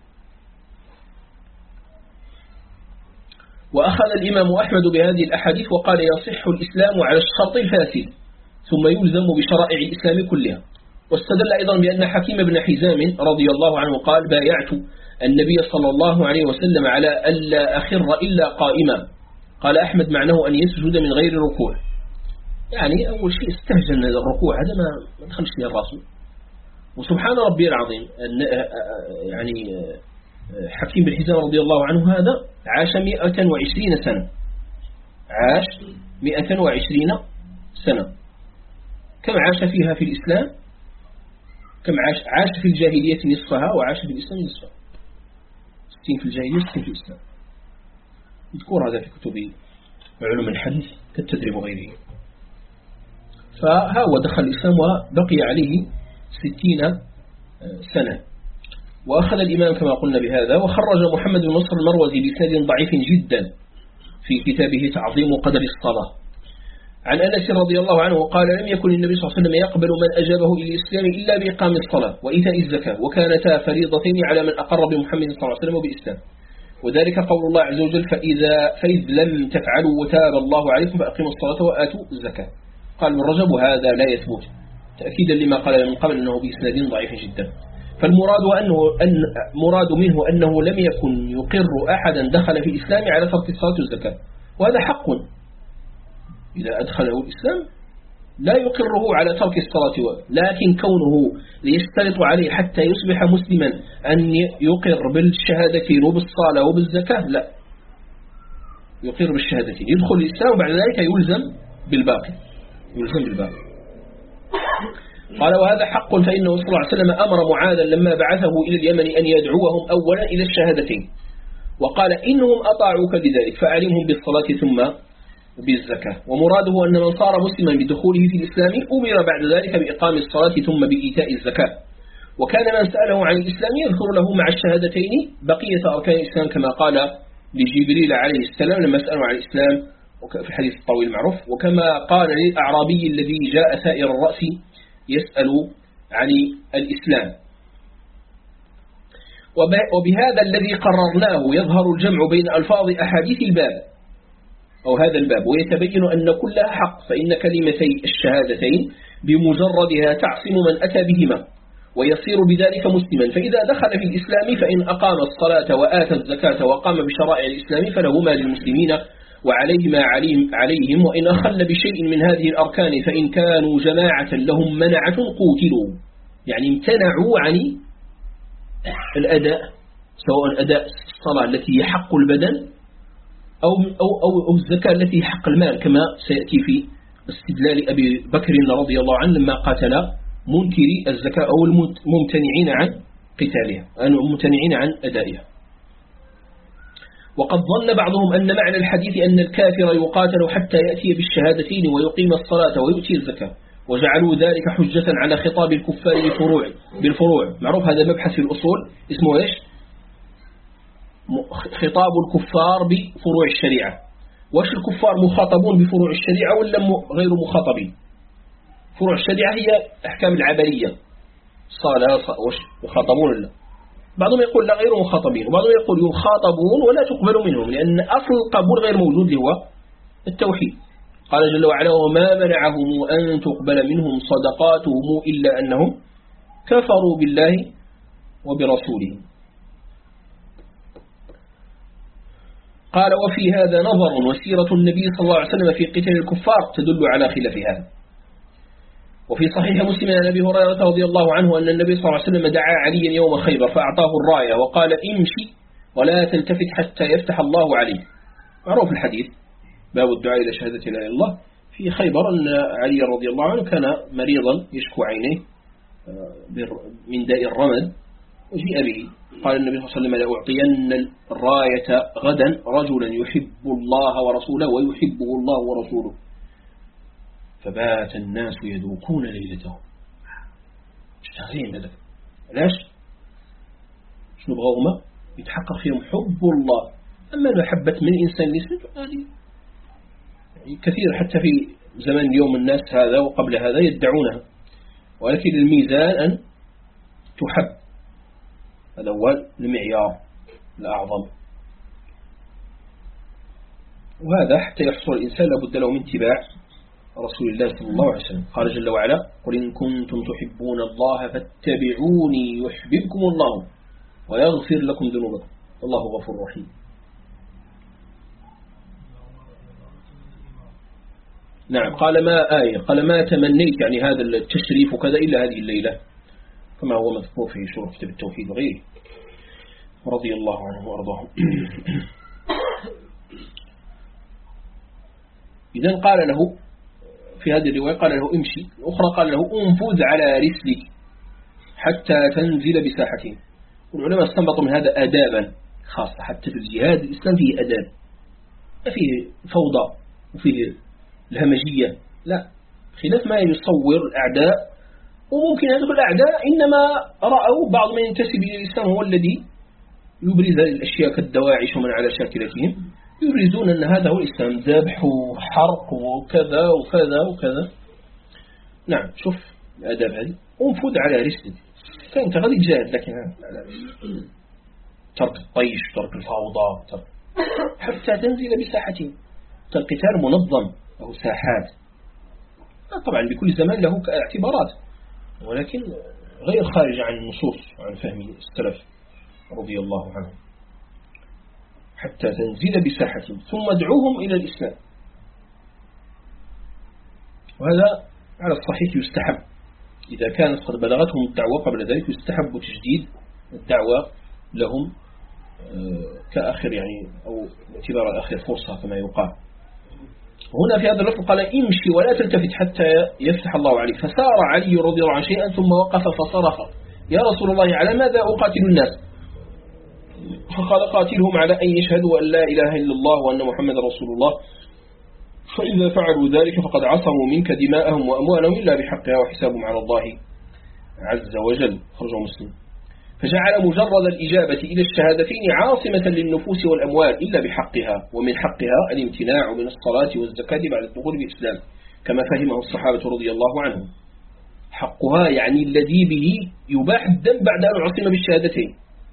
S1: وأخذ الإمام أحمد بهذه الأحاديث وقال يصح الإسلام على الشرط الفاسد ثم يلزم بشرائع الإسلام كلها. واستدل أيضا بأن حكيم بن حزام رضي الله عنه قال بايعت النبي صلى الله عليه وسلم على ألا أخر إلا قائما. قال أحمد معناه أن يسجد من غير ركوع، يعني أول شيء استهجن الركوع هذا ما دخلش فيه الرسول. وسبحان ربي العظيم أن يعني حكيم بن حزام رضي الله عنه هذا عاش مئة وعشرين سنة، عاش مئة وعشرين سنة. كم عاش فيها في الإسلام؟ كم عاش؟ عاش في الجاهلية نصفها وعاش في الإسلام نصفها. ستين في الجاهلية ستين في الإسلام. يذكر هذا في كتب علوم الحديث كالتدريب وغيره. فها هو دخل الإسلام وبقي عليه ستين سنة. وأخذ الإمام كما قلنا بهذا. وخرج محمد بن نصر المروزي بسند ضعيف جدا في كتابه تعظيم قدر الصلاة عن أنس رضي الله عنه قال لم يكن النبي صلى الله عليه وسلم يقبل من أجابه إلى الإسلام إلا بإقام الصلاة وإيتاء الزكاة، وكانتا فريضتين على من أقر بمحمد صلى الله عليه وسلم وبالإسلام. وذلك قول الله عز وجل فإذا فإذ لم تفعلوا وتاب الله عليكم فأقيموا الصلاة وآتوا الزكاة. قال ابن رجب هذا لا يثبت تأكيدا لما قال من قبل أنه بإسناد ضعيف جدا. فالمراد أنه أن مراد منه أنه لم يكن يقر أحدا دخل في الإسلام على ترك الصلاة والزكاة، وهذا حق إذا أدخله الإسلام لا يقره على ترك الصلاة، لكن كونه ليشترط عليه حتى يصبح مسلما أن يقر بالشهادتين وبالصلاة وبالزكاة، لا، يقر بالشهادتين يدخل الإسلام وبعد ذلك يلزم بالباقي يلزم بالباقي. قال وهذا حق، فإنه صلى الله عليه وسلم أمر معاذا لما بعثه إلى اليمن أن يدعوهم أولا إلى الشهادتين، وقال إنهم أطاعوك لذلك فأعلمهم بالصلاة ثم بالزكاة. ومراده أن من صار مسلما بدخوله في الإسلام أمر بعد ذلك بإقام الصلاة ثم بإيتاء الزكاة. وكان من سأله عن الإسلام يذكر له مع الشهادتين بقية أركان الإسلام كما قال لجبريل عليه السلام لما سأله عن الإسلام في الحديث الطويل المعروف، وكما قال للأعرابي الذي جاء ثائر الرأس يسأل عن الإسلام. وبهذا الذي قررناه يظهر الجمع بين ألفاظ أحاديث الباب أو هذا الباب، ويتبين أن كلها حق، فإن كلمتي الشهادتين بمجردها تعصم من أتى بهما ويصير بذلك مسلما. فإذا دخل في الإسلام فإن أقام الصلاة وآتى الزكاة وقام بشرائع الإسلام فله ما للمسلمين وعليه ما عليهم، وإن أخل بشيء من هذه الأركان فإن كانوا جماعة لهم منعة قوتلوا، يعني امتنعوا عن الأداء، سواء أداء الصلاة التي هي حق البدن أو, أو, أو, أو الزكاة التي هي حق المال، كما سيأتي في استدلال أبي بكر رضي الله عنه لما قاتل منكري الزكاة أو الممتنعين عن قتالها، الممتنعين عن أدائها. وقد ظن بعضهم أن معنى الحديث أن الكافر يقاتل حتى يأتي بالشهادتين ويقيم الصلاة ويؤتي الزكاة، وجعلوا ذلك حجة على خطاب الكفار بالفروع بالفروع معروف هذا مبحث في الأصول اسمه إيش؟ خطاب الكفار بفروع الشريعة. وش الكفار مخاطبون بفروع الشريعة ولا غير مخاطبين؟ فروع الشريعة هي أحكام العبرية، صلاة وش مخاطبون ولا؟ بعضهم يقول لا غير مخاطبين، وبعضهم يقول يخاطبون ولا تقبل منهم، لأن أصل القبول غير موجود اللي هو التوحيد. قال جل وعلا وما منعهم أن تقبل منهم صدقاتهم إلا أنهم كفروا بالله وبرسوله. قال وفي هذا نظر، وسيرة النبي صلى الله عليه وسلم في قتال الكفار تدل على خلاف هذا. وفي صحيح مسلم عن أبي هريرة رضي الله عنه أن النبي صلى الله عليه وسلم دعا عليا يوم خيبر فأعطاه الراية وقال امشي ولا تلتفت حتى يفتح الله عليه. معروف الحديث باب الدعاء إلى شهادة لا إله إلا الله. في خيبر أن علي رضي الله عنه كان مريضا يشكو عينيه من داء الرمد، وجيء به قال النبي صلى الله عليه وسلم لأعطين الراية غدا رجلا يحب الله ورسوله ويحبه الله ورسوله. فبات الناس يذوقون ليلتهم. اشتغلين هذا ليش؟ شنو بغوما يتحقق فيهم حب الله. أما محبة من إنسان لسنة هذه كثير حتى في زمن اليوم الناس هذا وقبل هذا يدعونها، ولكن الميزان أن تحب، هذا هو المعيار الأعظم. وهذا حتى يحصل الإنسان لابد له من اتباع رسول الله صلى الله عليه وسلم. قال جل وعلا قل إن كنتم تحبون الله فاتبعوني يحببكم الله ويغفر لكم ذنوبكم والله غفور رحيم. نعم. قال ما آية قال ما تمنيت يعني هذا التشريف وكذا إلا هذه الليلة كما هو مذكور في شروح كتاب التوحيد وغيره رضي الله عنه وأرضاه. إذن قال له في هذه الرواية قال له امشي، الأخرى قال له انفذ على رسلك حتى تنزل بساحتين. والعلماء استنبطوا من هذا آدابا خاصة، حتى في الجهاد الإسلام فيه أداب، ما فيه فوضى وفيه الهمجية، لا، خلاف ما يصور الأعداء. وممكن هذول الأعداء إنما رأوا بعض من ينتسب إلى الإسلام هو الذي يبرز الأشياء كالدواعش ومن على شاكلتهم، يبرزون أن هذا هو الإسلام، ذبح وحرق وكذا وكذا وكذا. نعم. شوف الأداب هذه انفذ على رسلك، كانت غادي تجاهد لكن ترك الطيش ترك الفوضى ترك حتى تنزل بساحتين. القتال منظم له ساحات، طبعا بكل زمان له اعتبارات، ولكن غير خارج عن النصوص وعن فهم السلف رضي الله عنهم. حتى تنزل بساحتهم ثم ادعوهم إلى الإسلام. وهذا على الصحيح يستحب إذا كانت قد بلغتهم الدعوة قبل ذلك، يستحب تجديد الدعوة لهم كآخر يعني أو اعتبار آخر فرصة كما يقال. هنا في هذا اللفظ قال امشي ولا تلتفت حتى يفتح الله عليك، فسار علي رضي الله عنه شيئا ثم وقف فصرخ يا رسول الله على ماذا أقاتل الناس؟ فقال قاتلهم على أن يشهدوا أن لا إله إلا الله وأن محمد رسول الله، فإذا فعلوا ذلك فقد عصموا منك دماءهم وأموالهم إلا بحقها وحسابهم على الله عز وجل. خرجه مسلم. فجعل مجرد الإجابة إلى الشهادتين عاصمة للنفوس والأموال إلا بحقها، ومن حقها الامتناع من الصلاة والزكاة بعد الدخول بالإسلام كما فهمه الصحابة رضي الله عنهم. حقها يعني الذي به يباح الدم بعد أن عصم بالشهادتين.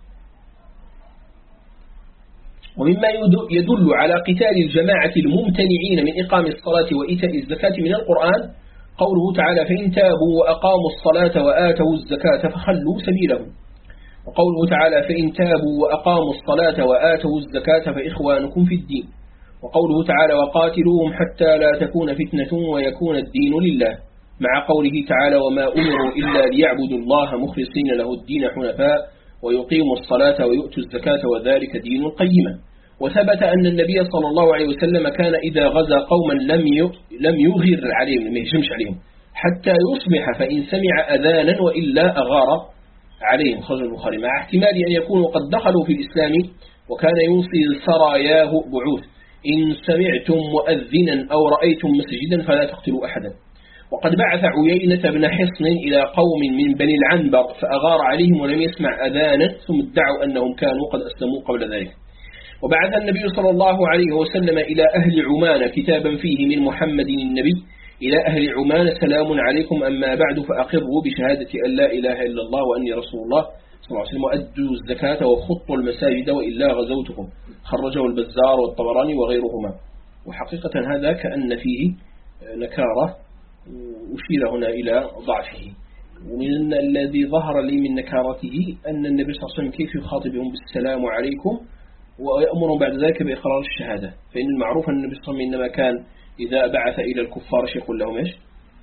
S1: ومما يدل على قتال الجماعة الممتنعين من إقام الصلاة وإيتاء الزكاة من القرآن قوله تعالى فإن تابوا وأقاموا الصلاة وآتوا الزكاة فخلوا سبيلهم، وقوله تعالى فإن تابوا وأقاموا الصلاة وآتوا الزكاة فإخوانكم في الدين، وقوله تعالى وقاتلوهم حتى لا تكون فتنة ويكون الدين لله، مع قوله تعالى وما أمروا إلا ليعبدوا الله مخلصين له الدين حنفاء ويقيموا الصلاة ويؤتوا الزكاة وذلك دين قيما. وثبت أن النبي صلى الله عليه وسلم كان إذا غزا قوما لم لم يغير عليهم، لم يهجمش عليهم حتى يصبح، فإن سمع أذانا وإلا أغار عليهم. خرج البخاري. مع احتمال أن يكونوا قد دخلوا في الإسلام وكان يوصي سراياه بعوث إن سمعتم مؤذنا أو رأيتم مسجدا فلا تقتلوا أحدا. وقد بعث عيينة بن حصن إلى قوم من بني العنبر فأغار عليهم ولم يسمع أذانا ثم ادعوا أنهم كانوا قد أسلموا قبل ذلك. وبعث النبي صلى الله عليه وسلم إلى أهل عمان كتابا فيه من محمد النبي إلى أهل عمان سلام عليكم أما بعد فأقروا بشهادة أن لا إله إلا الله وأني رسول الله صلى الله عليه وسلم وأدوا الزكاة وخطوا المساجد وإلا غزوتكم. خرجه البزار والطبراني وغيرهما. وحقيقة هذا كأن فيه نكارة أشير هنا إلى ضعفه. ومن الذي ظهر لي من نكارته أن النبي صلى الله عليه وسلم كيف يخاطبهم بالسلام عليكم ويأمرهم بعد ذلك بإقرار الشهادة، فإن المعروف أن النبي صلى الله عليه وسلم إنما كان إذا بعث إلى الكفار يقول لهم إيش؟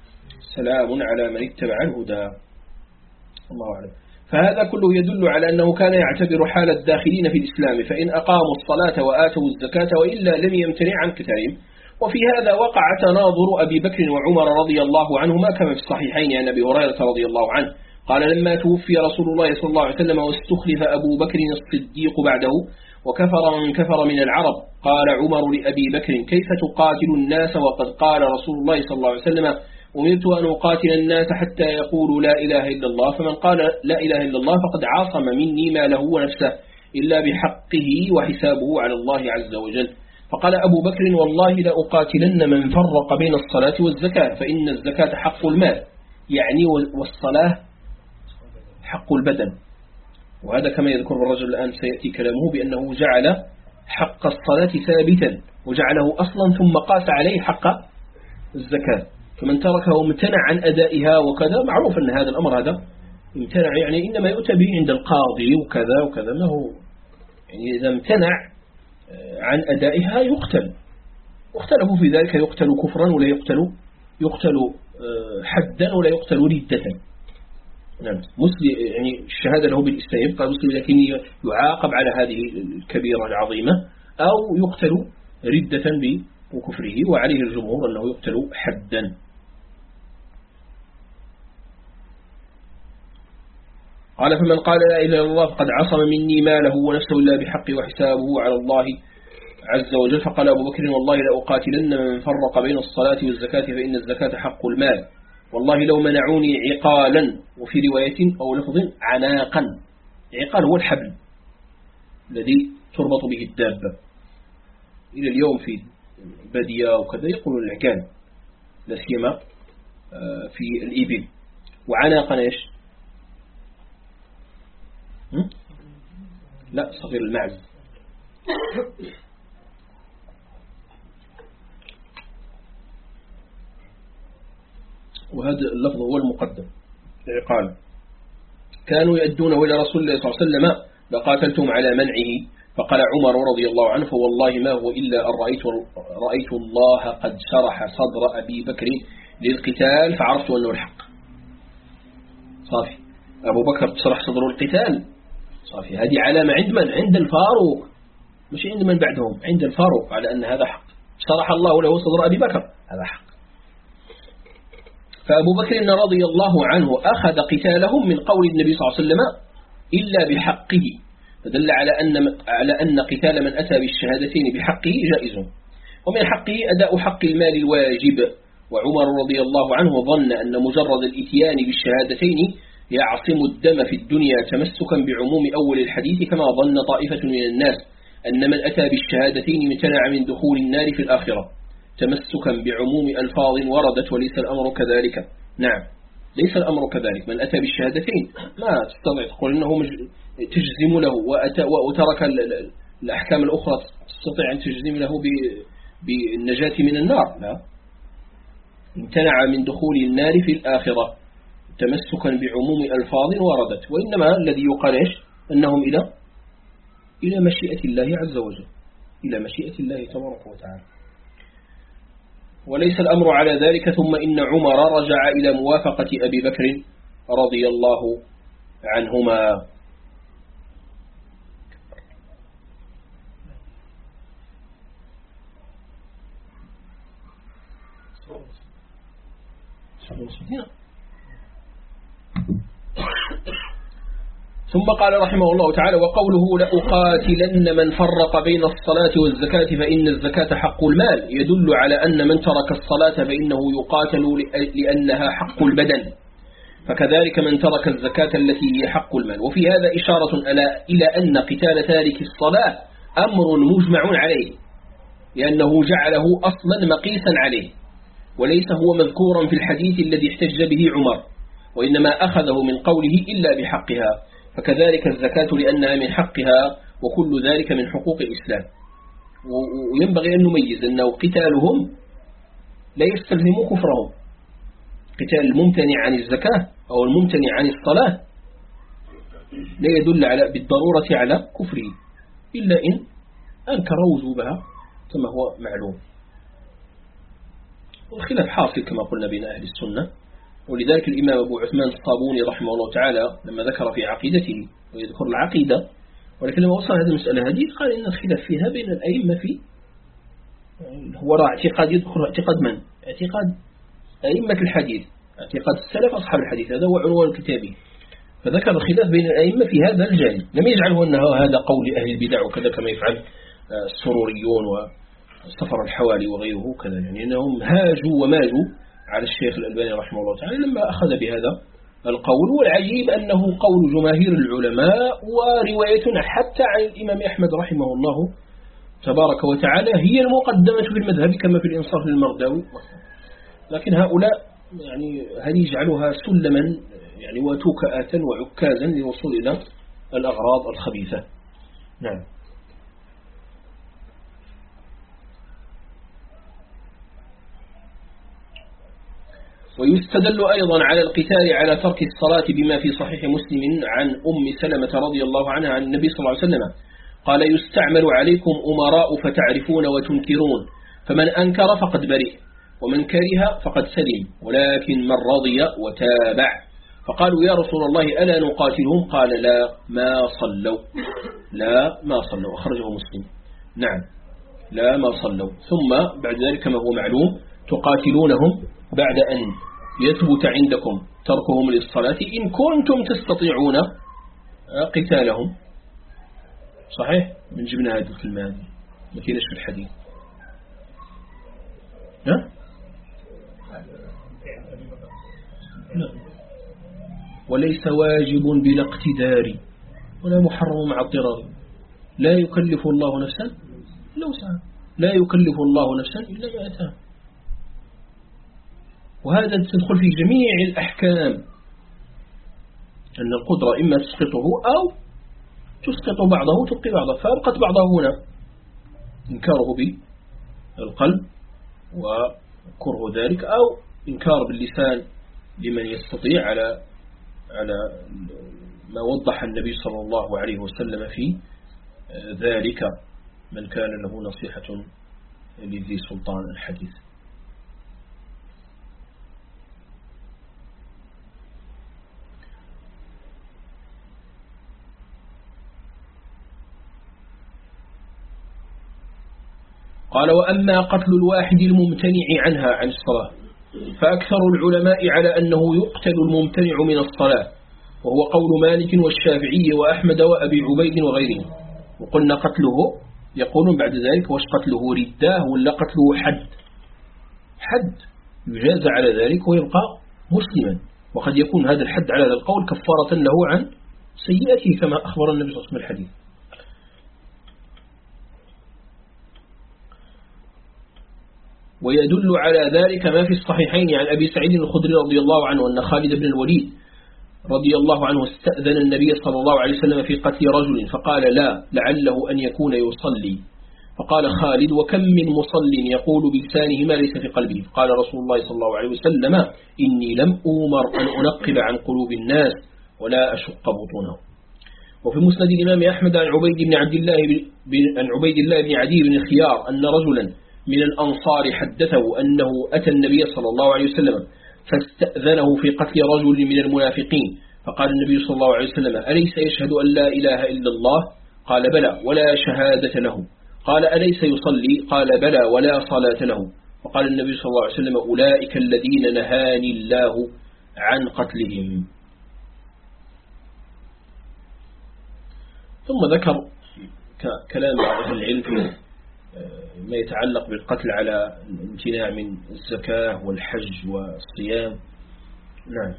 S1: سلام على من اتبع الهدى. الله أعلم. فهذا كله يدل على أنه كان يعتبر حال الداخلين في الإسلام، فإن أقاموا الصلاة وآتوا الزكاة وإلا لم يمتنع عن قتالهم. وفي هذا وقع تناظر أبي بكر وعمر رضي الله عنهما كما في الصحيحين عن أبي هريرة رضي الله عنه قال لما توفي رسول الله صلى الله عليه وسلم واستخلف أبو بكر الصديق بعده وكفر من كفر من العرب قال عمر لأبي بكر كيف تقاتل الناس وقد قال رسول الله صلى الله عليه وسلم أمرت أن أقاتل الناس حتى يقولوا لا إله إلا الله، فمن قال لا إله إلا الله فقد عاصم مني ماله ونفسه إلا بحقه وحسابه على الله عز وجل. فقال أبو بكر والله لأقاتلن من فرق بين الصلاة والزكاة فإن الزكاة حق المال يعني والصلاة حق البدن. وهذا كما يذكر الرجل الآن سيأتي كلامه بأنه جعل حق الصلاة ثابتا وجعله أصلا ثم قاس عليه حق الزكاة، فمن تركه امتنع عن أدائها وكذا. معروف أن هذا الأمر هذا امتنع يعني إنما يؤتى به عند القاضي وكذا وكذا، ما هو يعني إذا امتنع عن أدائها يقتل. واختلفوا في ذلك يقتل كفرا ولا يقتل يقتل حدا ولا يقتل ردة. نعم مسلم يعني الشهادة له بالإسلام يبقى مسلم لكن يعاقب على هذه الكبيرة العظيمة أو يقتل ردة بكفره، وعليه الجمهور أنه يقتل حدا. قال فمن قال لا إله إلا الله فقد عصم مني ماله ونفسه إلا بحق وحسابه على الله عز وجل. فقال أبو بكر والله لأقاتلن من فرق بين الصلاة والزكاة فإن الزكاة حق المال والله لو منعوني عقالا، وفي رواية أو لفظ عناقا. عقال هو الحبل الذي تربط به الدابة، إلى اليوم في بدية وكذا يقولون العقال لا سيما في الإبل. وعناقا إيش؟ لا صغير المعز. وهذا اللفظ هو المقدم العقال. كانوا يؤدونه إلى رسول الله صلى الله عليه وسلم لقاتلتهم على منعه فقال عمر رضي الله عنه فوالله ما هو إلا أن رأيت, رأيت الله قد شرح صدر أبي بكر للقتال فعرفت أنه الحق. صافي، أبو بكر شرح صدر القتال، صافي، هذه علامة عند من؟ عند الفاروق، مش عند من بعدهم، عند الفاروق على أن هذا حق. شرح الله له صدر أبي بكر، هذا حق. فأبو بكر رضي الله عنه أخذ قتالهم من قول النبي صلى الله عليه وسلم إلا بحقه، فدل على أن على أن قتال من أتى بالشهادتين بحقه جائز. ومن حقه أداء حق المال الواجب. وعمر رضي الله عنه ظن أن مجرد الإتيان بالشهادتين يعصم الدم في الدنيا تمسكا بعموم أول الحديث، كما ظن طائفة من الناس أن من أتى بالشهادتين امتنع من دخول النار في الآخرة تمسكا بعموم ألفاظ وردت، وليس الأمر كذلك. نعم، ليس الأمر كذلك. من أتى بالشهادتين ما تستطيع تقول أنه تجزم له وترك الأحكام الأخرى تستطيع أن تجزم له بالنجاة من النار، لا، امتنع من دخول النار في الآخرة تمسكا بعموم ألفاظ وردت. وإنما الذي يقال إيش؟ أنهم إلى إلى مشيئة الله عز وجل، إلى مشيئة الله تبارك وتعالى، وليس الأمر على ذلك. ثم إن عمر رجع إلى موافقة أبي بكر رضي الله عنهما. ثم قال رحمه الله تعالى: وقوله لأقاتلن من فرق بين الصلاة والزكاة فإن الزكاة حق المال، يدل على أن من ترك الصلاة فإنه يقاتل لأنها حق البدن، فكذلك من ترك الزكاة التي هي حق المال. وفي هذا إشارة إلى أن قتال تارك الصلاة أمر مجمع عليه، لأنه جعله أصلا مقيسا عليه، وليس هو مذكورا في الحديث الذي احتج به عمر، وإنما أخذه من قوله إلا بحقها. فكذلك الزكاة لأنها من حقها، وكل ذلك من حقوق الإسلام. وينبغي أن نميز أنه قتالهم لا يستلزم كفرهم. قتال الممتنع عن الزكاة أو الممتنع عن الصلاة لا يدل على بالضرورة على كفره، إلا إن أنكر وجوبها كما هو معلوم. والخلاف حاصل كما قلنا بين أهل السنة، ولذلك الإمام أبو عثمان الصابوني رحمه الله تعالى لما ذكر في عقيدته ويذكر العقيدة، ولكن لما وصل هذه المسألة هذه قال إن الخلاف فيها بين الأئمة في هو رأى اعتقاد يدخل اعتقاد من؟ اعتقاد أئمة الحديث، اعتقاد السلف أصحاب الحديث، هذا هو عنوان كتابه. فذكر الخلاف بين الأئمة في هذا الجانب، لم يجعله أنه هذا قول أهل البدع وكذا كما يفعل السروريون وسفر الحوالي وغيره كذا، يعني أنهم هاجوا وماجوا على الشيخ الألباني رحمه الله تعالى لما أخذ بهذا القول. والعجيب أنه قول جماهير العلماء ورواية حتى عن الإمام أحمد رحمه الله تبارك وتعالى هي المقدمة في المذهب كما في الإنصاف للمرداوي. لكن هؤلاء يعني هل يجعلها سلما يعني وتوكأة وعكازا للوصول إلى الأغراض الخبيثة. نعم. ويستدل أيضا على القتال على ترك الصلاة بما في صحيح مسلم عن أم سلمة رضي الله عنها عن النبي صلى الله عليه وسلم قال: يستعمل عليكم أمراء فتعرفون وتنكرون، فمن أنكر فقد برئ، ومن كره فقد سلم، ولكن من رضي وتابع. فقالوا: يا رسول الله ألا نقاتلهم؟ قال: لا ما صلوا، لا ما صلوا، أخرجه مسلم. نعم، لا ما صلوا. ثم بعد ذلك كما هو معلوم تقاتلونهم بعد أن يثبت عندكم تركهم للصلاة إن كنتم تستطيعون قتالهم. صحيح؟ من جبنا هذه الكلمة هذه ما كيناش في الحديث. ها؟ لا. وليس واجب بلا اقتدار ولا محرم مع اضطرار. لا يكلف الله نفسا إلا وسعها، لا يكلف الله نفسا إلا ما أتاها. وهذا تدخل في جميع الأحكام، أن القدرة إما تسقطه أو تسقط بعضه تبقي بعضه، فأبقت بعضه هنا إنكاره بالقلب وكره ذلك، أو إنكار باللسان لمن يستطيع على على ما وضح النبي صلى الله عليه وسلم في ذلك من كان له نصيحة لذي سلطان الحديث. قال وأما قتل الواحد الممتنع عنها عن الصلاة فأكثر العلماء على أنه يقتل الممتنع من الصلاة، وهو قول مالك والشافعي وأحمد وأبي عبيد وغيرهم. وقلنا قتله يقولون بعد ذلك وش قتله رداه ولا قتله حد حد يجاز على ذلك ويبقى مسلما، وقد يكون هذا الحد على هذا القول كفارة له عن سيئته كما أخبر النبي صلى الله عليه وسلم الحديث. ويدل على ذلك ما في الصحيحين عن أبي سعيد الخدري رضي الله عنه أن خالد بن الوليد رضي الله عنه استأذن النبي صلى الله عليه وسلم في قتل رجل فقال لا لعله أن يكون يصلي، فقال خالد وكم من مصل يقول بلسانه ما ليس في قلبه، قال رسول الله صلى الله عليه وسلم إني لم أمر أن أنقب عن قلوب الناس ولا أشق بطونه. وفي مسند الإمام أحمد عن عبيد بن عبد الله بن عن عبيد الله بن عدي بن الخيار أن رجلا من الأنصار حدثه أنه أتى النبي صلى الله عليه وسلم فاستأذنه في قتل رجل من المنافقين، فقال النبي صلى الله عليه وسلم أليس يشهد أن لا إله إلا الله؟ قال بلى ولا شهادة له. قال أليس يصلي؟ قال بلى ولا صلاة له. فقال النبي صلى الله عليه وسلم أولئك الذين نهاني الله عن قتلهم. ثم ذكر كلام بعض أهل العلم في ما يتعلق بالقتل على الامتناع من الزكاة والحج والصيام. نعم.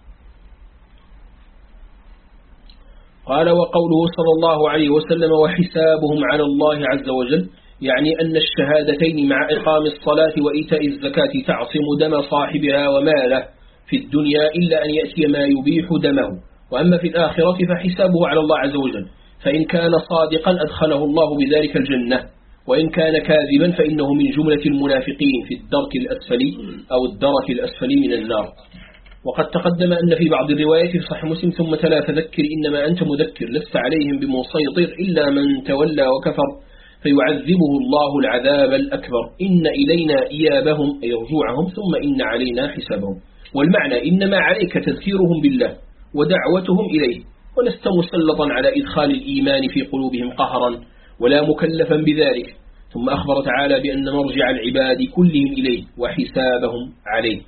S1: قال وقوله صلى الله عليه وسلم وحسابهم على الله عز وجل يعني أن الشهادتين مع إقام الصلاة وإيتاء الزكاة تعصم دم صاحبها وماله في الدنيا إلا أن يأتي ما يبيح دمه، وأما في الآخرة فحسابه على الله عز وجل، فإن كان صادقا أدخله الله بذلك الجنة، وإن كان كاذبا فإنه من جملة المنافقين في الدرك الأسفل أو الدرك الأسفل من النار. وقد تقدم أن في بعض الروايات في صحيح مسلم ثم تلا فذكر إنما أنت مذكر لست عليهم بمسيطر إلا من تولى وكفر فيعذبه الله العذاب الأكبر، إن إلينا إيابهم أي رجوعهم ثم إن علينا حسابهم. والمعنى إنما عليك تذكيرهم بالله ودعوتهم إليه، ولست مسلطا على إدخال الإيمان في قلوبهم قهرا ولا مكلفا بذلك. ثم أخبر تعالى بأن مرجع العباد كلهم إليه وحسابهم عليه.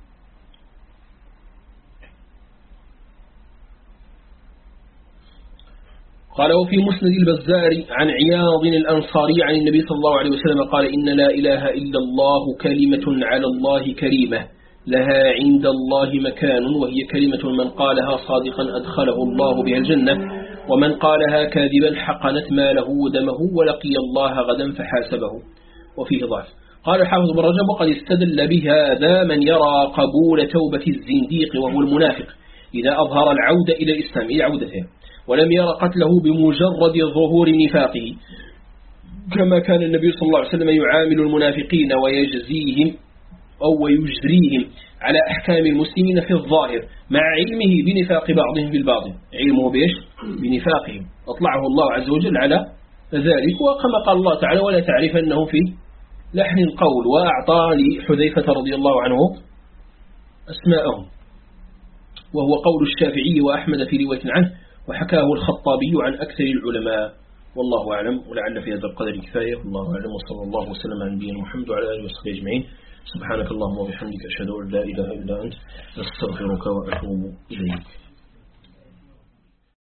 S1: قال وفي مسند البزار عن عياض الأنصاري عن النبي صلى الله عليه وسلم قال إن لا إله إلا الله كلمة على الله كريمة لها عند الله مكان، وهي كلمة من قالها صادقا أدخله الله بها الجنة، ومن قالها كاذبا حقنت ماله ودمه ولقي الله غدا فحاسبه. وفيه ضعف. قال الحافظ بن رجب وقد استدل بهذا من يرى قبول توبة الزنديق وهو المنافق إذا أظهر العودة إلى الإسلام إلى عودته، ولم يرى قتله بمجرد ظهور نفاقه، كما كان النبي صلى الله عليه وسلم يعامل المنافقين ويجزيهم أو ويجريهم على أحكام المسلمين في الظاهر مع علمه بنفاق بعضهم بالباطن. علمه بإيش؟ بنفاقهم أطلعه الله عز وجل على ذلك، وكما قال الله تعالى ولا تعرف أنه في لحن القول، وأعطى لحذيفة رضي الله عنه أسماءهم، وهو قول الشافعي وأحمد في رواية عنه، وحكاه الخطابي عن أكثر العلماء. والله أعلم، ولعل في هذا القدر كفاية. والله أعلم، وصلى الله وسلم على نبينا محمد وعلى آله وصحبه أجمعين. سبحانك اللهم وبحمدك أشهد أن لا إله إلا أنت أستغفرك وأتوب إليك.